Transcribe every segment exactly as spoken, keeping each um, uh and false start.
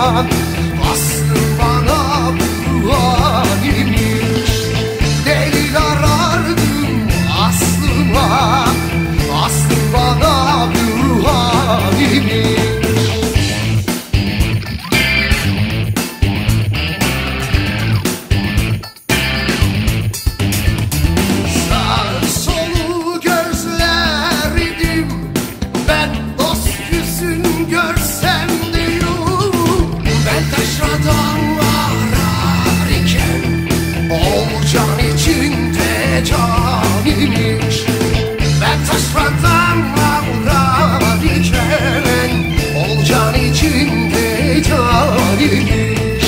yalan, aslı bana bulan imiş. Delil arardım aslıma, aslı bana bulan imiş. Can imiş. Ben taşradan avrar iken ol can içinde can imiş.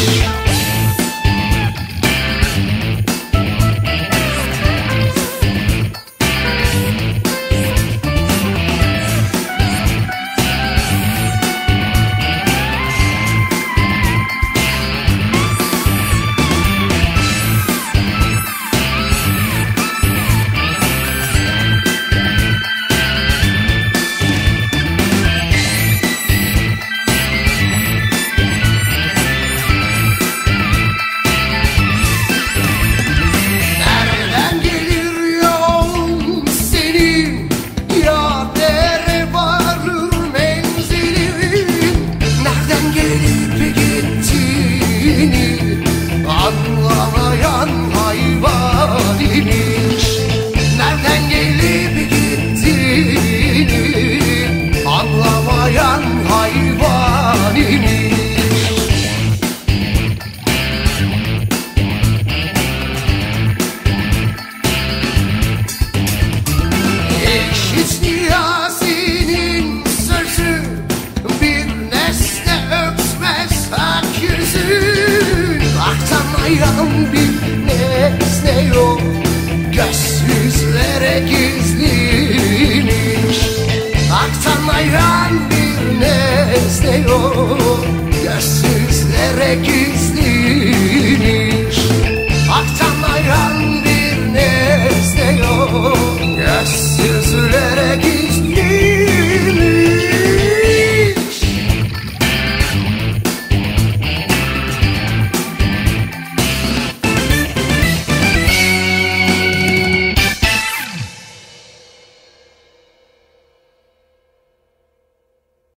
Anlamayan hayvan imiş. Nereden gelip gittiğini anlamayan hayvan imiş. Eşit Niyazi'nin sözü bir nesne öpmez hak yüzü. Aktanayan bir nesne yok, gözsüzlere gizliymiş. Aktanayan bir nesne yok, gözsüzlere gizliymiş.